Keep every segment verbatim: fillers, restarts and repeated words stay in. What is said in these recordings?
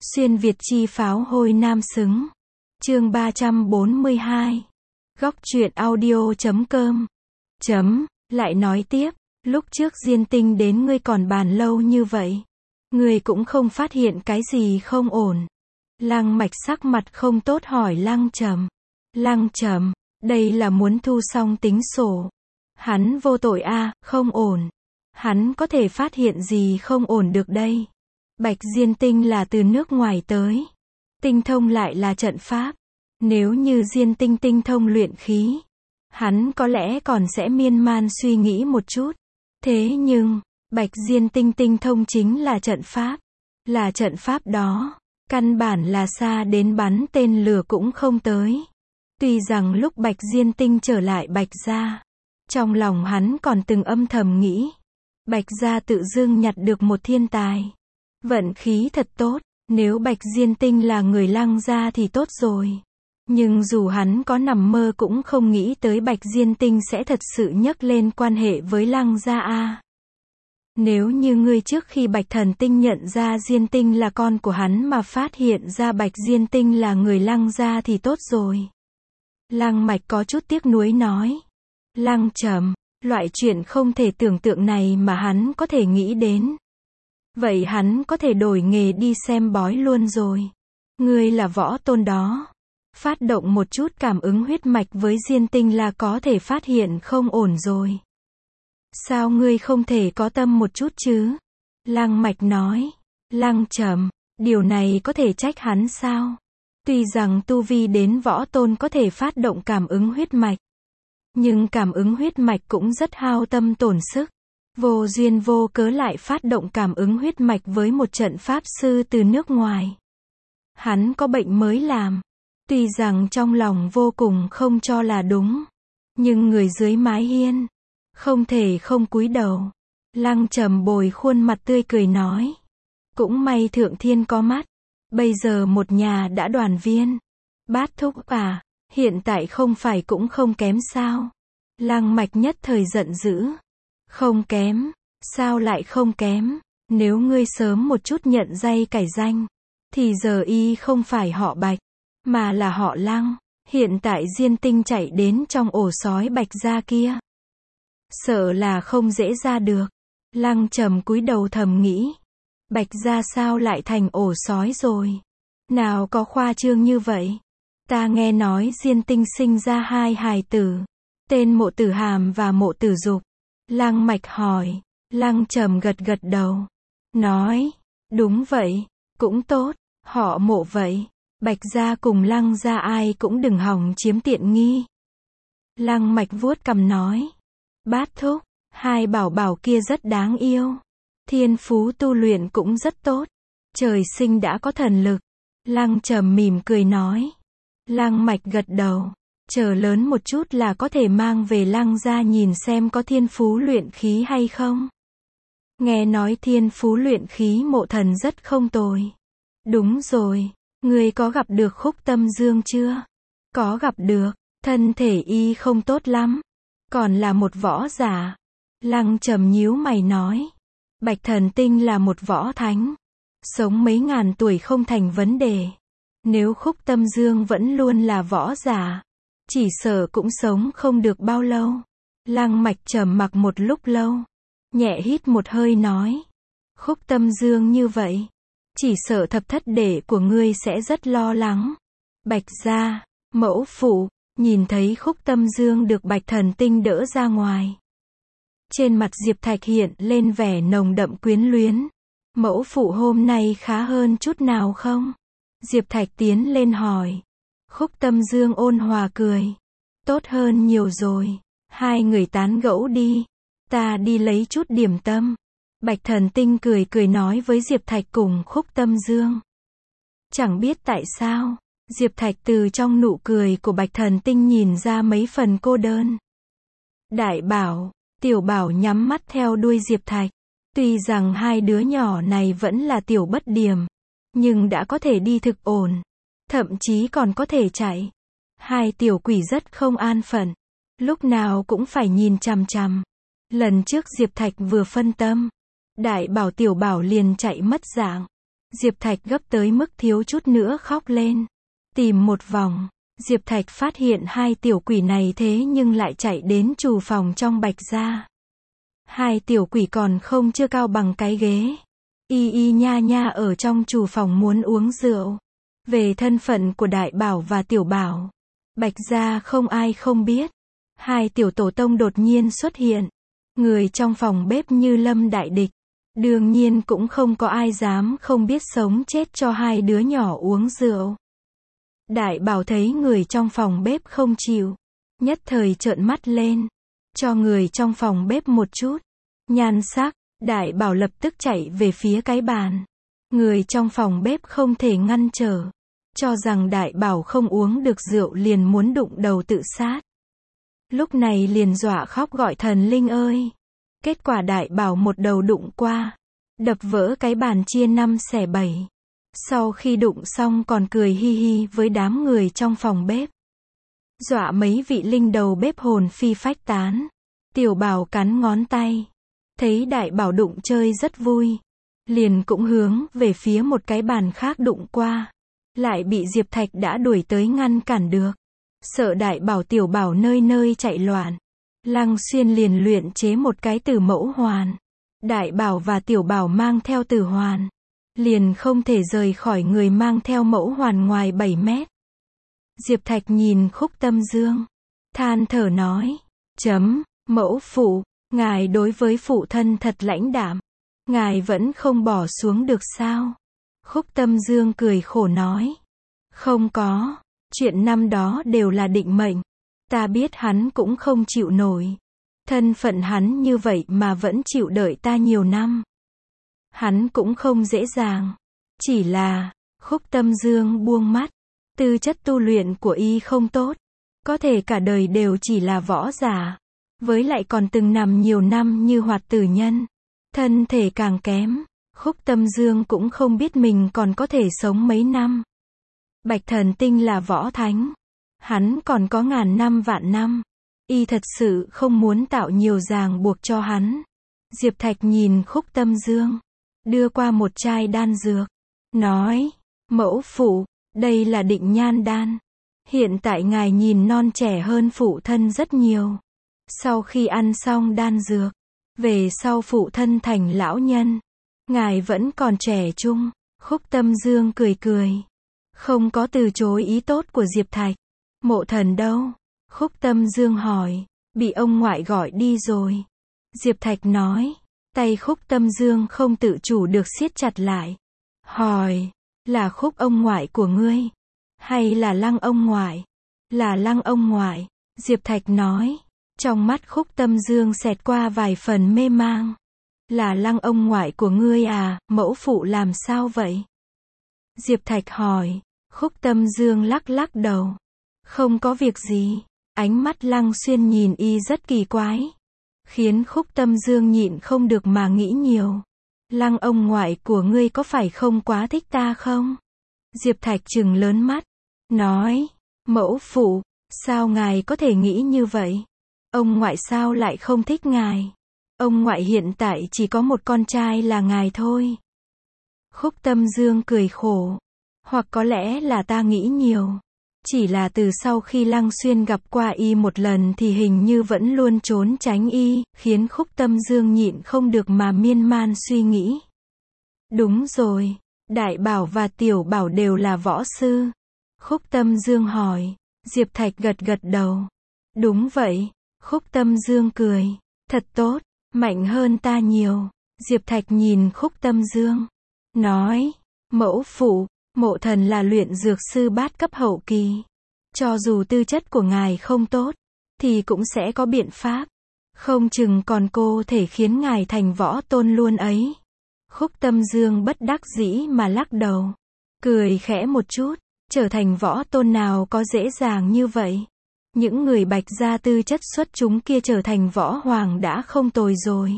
Xuyên Việt chi pháo hôi nam xứng. Chương ba trăm bốn mươi hai. Góc truyện audio chấm com. Chấm, lại nói tiếp, lúc trước Diên Tinh đến ngươi còn bàn lâu như vậy. Ngươi cũng không phát hiện cái gì không ổn. Lăng Mạch sắc mặt không tốt hỏi Lăng Trầm. Lăng Trầm, đây là muốn thu xong tính sổ. Hắn vô tội a, à, không ổn. Hắn có thể phát hiện gì không ổn được đây. Bạch Diên Tinh là từ nước ngoài tới. Tinh thông lại là trận pháp. Nếu như Diên Tinh tinh thông luyện khí, hắn có lẽ còn sẽ miên man suy nghĩ một chút. Thế nhưng, Bạch Diên Tinh tinh thông chính là trận pháp. Là trận pháp đó, căn bản là xa đến bắn tên lửa cũng không tới. Tuy rằng lúc Bạch Diên Tinh trở lại Bạch gia, trong lòng hắn còn từng âm thầm nghĩ, Bạch gia tự dưng nhặt được một thiên tài. Vận khí thật tốt, nếu Bạch Diên Tinh là người Lăng gia thì tốt rồi. Nhưng dù hắn có nằm mơ cũng không nghĩ tới Bạch Diên Tinh sẽ thật sự nhắc lên quan hệ với Lăng gia a. Nếu như ngươi trước khi Bạch Thần Tinh nhận ra Diên Tinh là con của hắn mà phát hiện ra Bạch Diên Tinh là người Lăng gia thì tốt rồi. Lăng Mạch có chút tiếc nuối nói. Lăng Trầm, loại chuyện không thể tưởng tượng này mà hắn có thể nghĩ đến. Vậy hắn có thể đổi nghề đi xem bói luôn rồi. Ngươi là võ tôn đó. Phát động một chút cảm ứng huyết mạch với Diên Tinh là có thể phát hiện không ổn rồi. Sao ngươi không thể có tâm một chút chứ? Lăng Mạch nói. Lăng Trầm, điều này có thể trách hắn sao? Tuy rằng tu vi đến võ tôn có thể phát động cảm ứng huyết mạch. Nhưng cảm ứng huyết mạch cũng rất hao tâm tổn sức. Vô duyên vô cớ lại phát động cảm ứng huyết mạch với một trận pháp sư từ nước ngoài. Hắn có bệnh mới làm. Tuy rằng trong lòng vô cùng không cho là đúng. Nhưng người dưới mái hiên không thể không cúi đầu. Lăng Trầm bồi khuôn mặt tươi cười nói. Cũng may Thượng Thiên có mắt. Bây giờ một nhà đã đoàn viên. Bát thúc à, hiện tại không phải cũng không kém sao? Lăng Mạch nhất thời giận dữ. Không kém, sao lại không kém? Nếu ngươi sớm một chút nhận dây cải danh, thì giờ y không phải họ Bạch, mà là họ Lăng. Hiện tại Diên Tinh chạy đến trong ổ sói Bạch gia kia, sợ là không dễ ra được. Lăng Trầm cúi đầu thầm nghĩ, Bạch gia sao lại thành ổ sói rồi? Nào có khoa trương như vậy? Ta nghe nói Diên Tinh sinh ra hai hài tử, tên Mộ Tử Hàm và Mộ Tử Dục. Lăng Mạch hỏi. Lăng Trầm gật gật đầu, nói, đúng vậy, cũng tốt, họ Mộ vậy. Bạch gia cùng Lăng gia ai cũng đừng hòng chiếm tiện nghi. Lăng Mạch vuốt cằm nói, bát thúc, hai bảo bảo kia rất đáng yêu. Thiên phú tu luyện cũng rất tốt. Trời sinh đã có thần lực. Lăng Trầm mỉm cười nói. Lăng Mạch gật đầu. Chờ lớn một chút là có thể mang về Lăng gia nhìn xem có thiên phú luyện khí hay không. Nghe nói thiên phú luyện khí Mộ thần rất không tồi. Đúng rồi, ngươi có gặp được Khúc Tâm Dương chưa? Có gặp được, thân thể y không tốt lắm. Còn là một võ giả. Lăng Trầm nhíu mày nói. Bạch Thần Tinh là một võ thánh. Sống mấy ngàn tuổi không thành vấn đề. Nếu Khúc Tâm Dương vẫn luôn là võ giả, chỉ sợ cũng sống không được bao lâu. Lăng Mạch trầm mặc một lúc lâu, nhẹ hít một hơi nói. Khúc Tâm Dương như vậy, chỉ sợ thập thất đệ của ngươi sẽ rất lo lắng. Bạch gia, mẫu phụ, nhìn thấy Khúc Tâm Dương được Bạch Thần Tinh đỡ ra ngoài. Trên mặt Diệp Thạch hiện lên vẻ nồng đậm quyến luyến. Mẫu phụ hôm nay khá hơn chút nào không? Diệp Thạch tiến lên hỏi. Khúc Tâm Dương ôn hòa cười. Tốt hơn nhiều rồi. Hai người tán gẫu đi. Ta đi lấy chút điểm tâm. Bạch Thần Tinh cười cười nói với Diệp Thạch cùng Khúc Tâm Dương. Chẳng biết tại sao, Diệp Thạch từ trong nụ cười của Bạch Thần Tinh nhìn ra mấy phần cô đơn. Đại Bảo, Tiểu Bảo nhắm mắt theo đuôi Diệp Thạch. Tuy rằng hai đứa nhỏ này vẫn là tiểu bất điểm, nhưng đã có thể đi thực ổn. Thậm chí còn có thể chạy. Hai tiểu quỷ rất không an phận. Lúc nào cũng phải nhìn chằm chằm. Lần trước Diệp Thạch vừa phân tâm, Đại Bảo Tiểu Bảo liền chạy mất dạng. Diệp Thạch gấp tới mức thiếu chút nữa khóc lên. Tìm một vòng, Diệp Thạch phát hiện hai tiểu quỷ này thế nhưng lại chạy đến trù phòng trong Bạch gia. Hai tiểu quỷ còn không chưa cao bằng cái ghế. Y y nha nha ở trong trù phòng muốn uống rượu. Về thân phận của Đại Bảo và Tiểu Bảo, Bạch gia không ai không biết. Hai tiểu tổ tông đột nhiên xuất hiện. Người trong phòng bếp như lâm đại địch. Đương nhiên cũng không có ai dám không biết sống chết cho hai đứa nhỏ uống rượu. Đại Bảo thấy người trong phòng bếp không chịu, nhất thời trợn mắt lên, cho người trong phòng bếp một chút nhan sắc. Đại Bảo lập tức chạy về phía cái bàn. Người trong phòng bếp không thể ngăn trở, cho rằng Đại Bảo không uống được rượu liền muốn đụng đầu tự sát. Lúc này liền dọa khóc gọi thần linh ơi. Kết quả Đại Bảo một đầu đụng qua, đập vỡ cái bàn chia năm xẻ bảy. Sau khi đụng xong còn cười hi hi với đám người trong phòng bếp. Dọa mấy vị linh đầu bếp hồn phi phách tán. Tiểu Bảo cắn ngón tay. Thấy Đại Bảo đụng chơi rất vui. Liền cũng hướng về phía một cái bàn khác đụng qua. Lại bị Diệp Thạch đã đuổi tới ngăn cản được. Sợ Đại Bảo Tiểu Bảo nơi nơi chạy loạn. Lăng Xuyên liền luyện chế một cái tử mẫu hoàn. Đại Bảo và Tiểu Bảo mang theo tử hoàn. Liền không thể rời khỏi người mang theo mẫu hoàn ngoài bảy mét. Diệp Thạch nhìn Khúc Tâm Dương. Than thở nói. Chấm, mẫu phụ, ngài đối với phụ thân thật lãnh đạm. Ngài vẫn không bỏ xuống được sao? Khúc Tâm Dương cười khổ nói. Không có, chuyện năm đó đều là định mệnh. Ta biết hắn cũng không chịu nổi. Thân phận hắn như vậy mà vẫn chịu đợi ta nhiều năm. Hắn cũng không dễ dàng. Chỉ là, Khúc Tâm Dương buông mắt. Tư chất tu luyện của y không tốt. Có thể cả đời đều chỉ là võ giả. Với lại còn từng nằm nhiều năm như hoạt tử nhân. Thân thể càng kém. Khúc Tâm Dương cũng không biết mình còn có thể sống mấy năm. Bạch Thần Tinh là võ thánh. Hắn còn có ngàn năm vạn năm. Y thật sự không muốn tạo nhiều ràng buộc cho hắn. Diệp Thạch nhìn Khúc Tâm Dương. Đưa qua một chai đan dược. Nói. Mẫu phụ, đây là định nhan đan. Hiện tại ngài nhìn non trẻ hơn phụ thân rất nhiều. Sau khi ăn xong đan dược. Về sau phụ thân thành lão nhân. Ngài vẫn còn trẻ trung. Khúc Tâm Dương cười cười. Không có từ chối ý tốt của Diệp Thạch. Mộ Thần đâu? Khúc Tâm Dương hỏi. Bị ông ngoại gọi đi rồi. Diệp Thạch nói. Tay Khúc Tâm Dương không tự chủ được siết chặt lại. Hỏi. Là Khúc ông ngoại của ngươi? Hay là Lăng ông ngoại? Là Lăng ông ngoại. Diệp Thạch nói. Trong mắt Khúc Tâm Dương xẹt qua vài phần mê mang. Là Lăng ông ngoại của ngươi à, mẫu phụ làm sao vậy? Diệp Thạch hỏi. Khúc Tâm Dương lắc lắc đầu. Không có việc gì. Ánh mắt Lăng Xuyên nhìn y rất kỳ quái. Khiến Khúc Tâm Dương nhịn không được mà nghĩ nhiều. Lăng ông ngoại của ngươi có phải không quá thích ta không? Diệp Thạch trừng lớn mắt. Nói. Mẫu phụ, sao ngài có thể nghĩ như vậy? Ông ngoại sao lại không thích ngài? Ông ngoại hiện tại chỉ có một con trai là ngài thôi. Khúc Tâm Dương cười khổ. Hoặc có lẽ là ta nghĩ nhiều. Chỉ là từ sau khi Lăng Xuyên gặp qua y một lần thì hình như vẫn luôn trốn tránh y, khiến Khúc Tâm Dương nhịn không được mà miên man suy nghĩ. Đúng rồi, Đại Bảo và Tiểu Bảo đều là võ sư. Khúc Tâm Dương hỏi. Diệp Thạch gật gật đầu. Đúng vậy. Khúc Tâm Dương cười. Thật tốt, mạnh hơn ta nhiều. Diệp Thạch nhìn Khúc Tâm Dương. Nói. Mẫu phụ, Mộ Thần là luyện dược sư bát cấp hậu kỳ. Cho dù tư chất của ngài không tốt, thì cũng sẽ có biện pháp. Không chừng còn cô thể khiến ngài thành võ tôn luôn ấy. Khúc Tâm Dương bất đắc dĩ mà lắc đầu. Cười khẽ một chút. Trở thành võ tôn nào có dễ dàng như vậy. Những người Bạch gia tư chất xuất chúng kia trở thành võ hoàng đã không tồi rồi.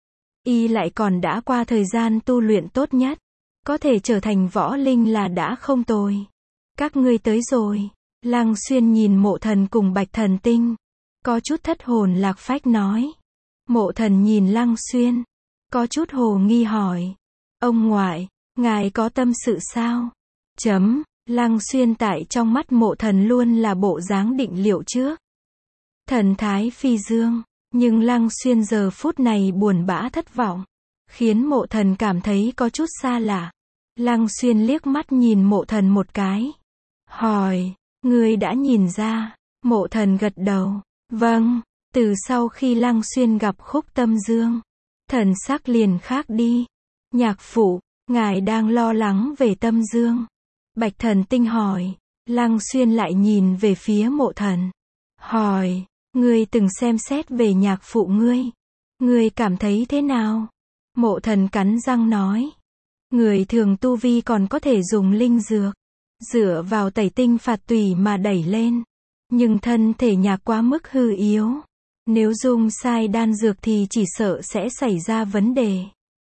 Y lại còn đã qua thời gian tu luyện tốt nhất. Có thể trở thành võ linh là đã không tồi. Các ngươi tới rồi. Lăng Xuyên nhìn Mộ Thần cùng Bạch Thần Tinh. Có chút thất hồn lạc phách nói. Mộ Thần nhìn Lăng Xuyên. Có chút hồ nghi hỏi. Ông ngoại, Ngài có tâm sự sao? Chấm, Lăng Xuyên tại trong mắt Mộ Thần luôn là bộ dáng định liệu trước. Thần thái phi dương, nhưng Lăng Xuyên giờ phút này buồn bã thất vọng, khiến Mộ Thần cảm thấy có chút xa lạ. Lăng Xuyên liếc mắt nhìn Mộ Thần một cái. Hỏi, ngươi đã nhìn ra? Mộ Thần gật đầu. Vâng, từ sau khi Lăng Xuyên gặp Khúc Tâm Dương, thần sắc liền khác đi. Nhạc phụ, ngài đang lo lắng về Tâm Dương. Bạch Thần Tinh hỏi. Lăng Xuyên lại nhìn về phía Mộ Thần. Hỏi, ngươi từng xem xét về nhạc phụ ngươi. Ngươi cảm thấy thế nào? Mộ Thần cắn răng nói. Người thường tu vi còn có thể dùng linh dược, dựa vào tẩy tinh phạt tùy mà đẩy lên. Nhưng thân thể nhạc quá mức hư yếu. Nếu dùng sai đan dược thì chỉ sợ sẽ xảy ra vấn đề.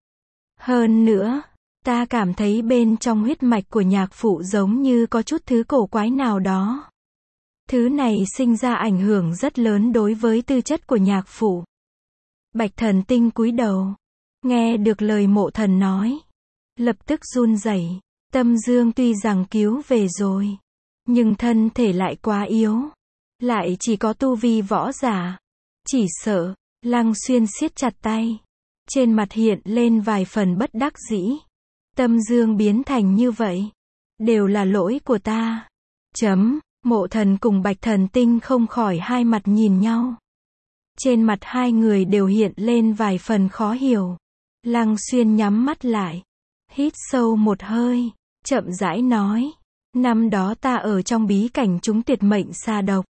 Hơn nữa, ta cảm thấy bên trong huyết mạch của nhạc phụ giống như có chút thứ cổ quái nào đó. Thứ này sinh ra ảnh hưởng rất lớn đối với tư chất của nhạc phụ. Bạch Thần Tinh cúi đầu, nghe được lời Mộ Thần nói, lập tức run rẩy. Tâm Dương tuy rằng cứu về rồi, nhưng thân thể lại quá yếu, lại chỉ có tu vi võ giả. Chỉ sợ, Lăng Xuyên siết chặt tay, trên mặt hiện lên vài phần bất đắc dĩ. Tâm Dương biến thành như vậy, đều là lỗi của ta. Chấm, Mộ Thần cùng Bạch Thần Tinh không khỏi hai mặt nhìn nhau. Trên mặt hai người đều hiện lên vài phần khó hiểu. Lăng Xuyên nhắm mắt lại, hít sâu một hơi, chậm rãi nói. Năm đó ta ở trong bí cảnh trúng tuyệt mệnh xà độc.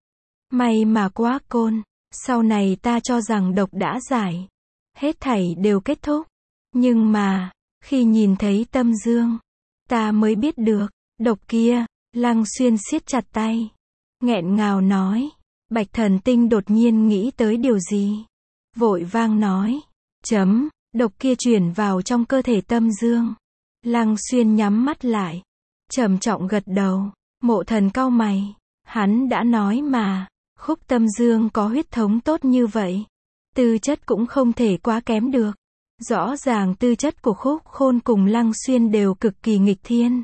May mà quá côn, sau này ta cho rằng độc đã giải. Hết thảy đều kết thúc. Nhưng mà, khi nhìn thấy Tâm Dương, ta mới biết được, độc kia. Lăng Xuyên siết chặt tay, nghẹn ngào nói. Bạch Thần Tinh đột nhiên nghĩ tới điều gì, vội vang nói. Chấm, độc kia chuyển vào trong cơ thể Tâm Dương. Lăng Xuyên nhắm mắt lại, trầm trọng gật đầu. Mộ Thần cau mày, hắn đã nói mà, Khúc Tâm Dương có huyết thống tốt như vậy, tư chất cũng không thể quá kém được. Rõ ràng tư chất của Khúc Khôn cùng Lăng Xuyên đều cực kỳ nghịch thiên.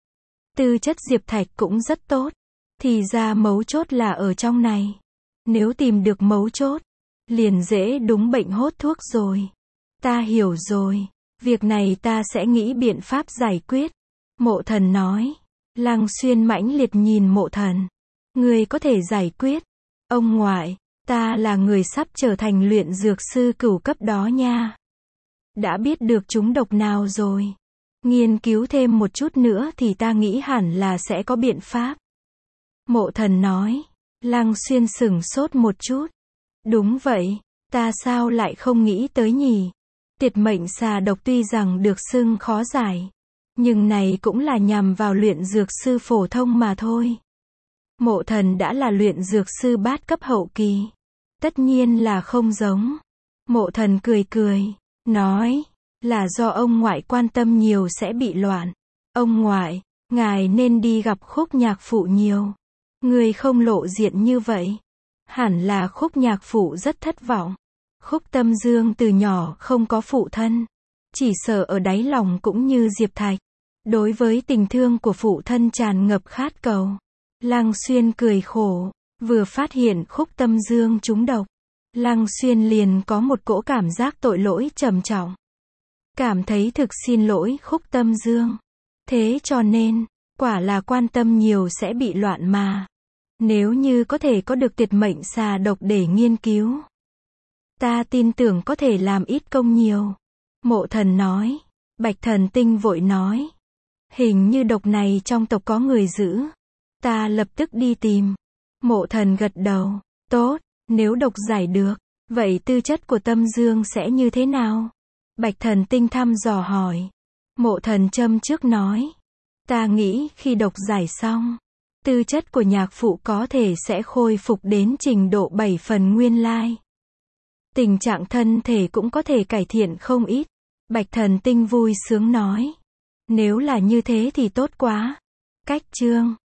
Tư chất Diệp Thạch cũng rất tốt, thì ra mấu chốt là ở trong này. Nếu tìm được mấu chốt, liền dễ đúng bệnh hốt thuốc rồi. Ta hiểu rồi, việc này ta sẽ nghĩ biện pháp giải quyết. Mộ Thần nói. Lăng Xuyên mãnh liệt nhìn Mộ Thần. Người có thể giải quyết. Ông ngoại, ta là người sắp trở thành luyện dược sư cửu cấp đó nha. Đã biết được chúng độc nào rồi. Nghiên cứu thêm một chút nữa thì ta nghĩ hẳn là sẽ có biện pháp. Mộ Thần nói. Lăng Xuyên sửng sốt một chút. Đúng vậy, ta sao lại không nghĩ tới nhỉ? Tuyệt mệnh xà độc tuy rằng được xưng khó giải, nhưng này cũng là nhằm vào luyện dược sư phổ thông mà thôi. Mộ Thần đã là luyện dược sư bát cấp hậu kỳ, tất nhiên là không giống. Mộ Thần cười cười, nói, là do ông ngoại quan tâm nhiều sẽ bị loạn. Ông ngoại, ngài nên đi gặp Khúc nhạc phụ nhiều. Người không lộ diện như vậy, hẳn là Khúc nhạc phụ rất thất vọng. Khúc Tâm Dương từ nhỏ không có phụ thân, chỉ sợ ở đáy lòng cũng như Diệp Thạch, đối với tình thương của phụ thân tràn ngập khát cầu. Lăng Xuyên cười khổ, vừa phát hiện Khúc Tâm Dương trúng độc, Lăng Xuyên liền có một cỗ cảm giác tội lỗi trầm trọng. Cảm thấy thực xin lỗi Khúc Tâm Dương. Thế cho nên, quả là quan tâm nhiều sẽ bị loạn mà. Nếu như có thể có được tuyệt mệnh xà độc để nghiên cứu, ta tin tưởng có thể làm ít công nhiều. Mộ Thần nói. Bạch Thần Tinh vội nói. Hình như độc này trong tộc có người giữ. Ta lập tức đi tìm. Mộ Thần gật đầu. Tốt, nếu độc giải được, vậy tư chất của Tâm Dương sẽ như thế nào? Bạch Thần Tinh thăm dò hỏi. Mộ Thần châm trước nói. Ta nghĩ khi độc giải xong, tư chất của nhạc phụ có thể sẽ khôi phục đến trình độ bảy phần nguyên lai. Tình trạng thân thể cũng có thể cải thiện không ít. Bạch Thần Tinh vui sướng nói. Nếu là như thế thì tốt quá. Cách chương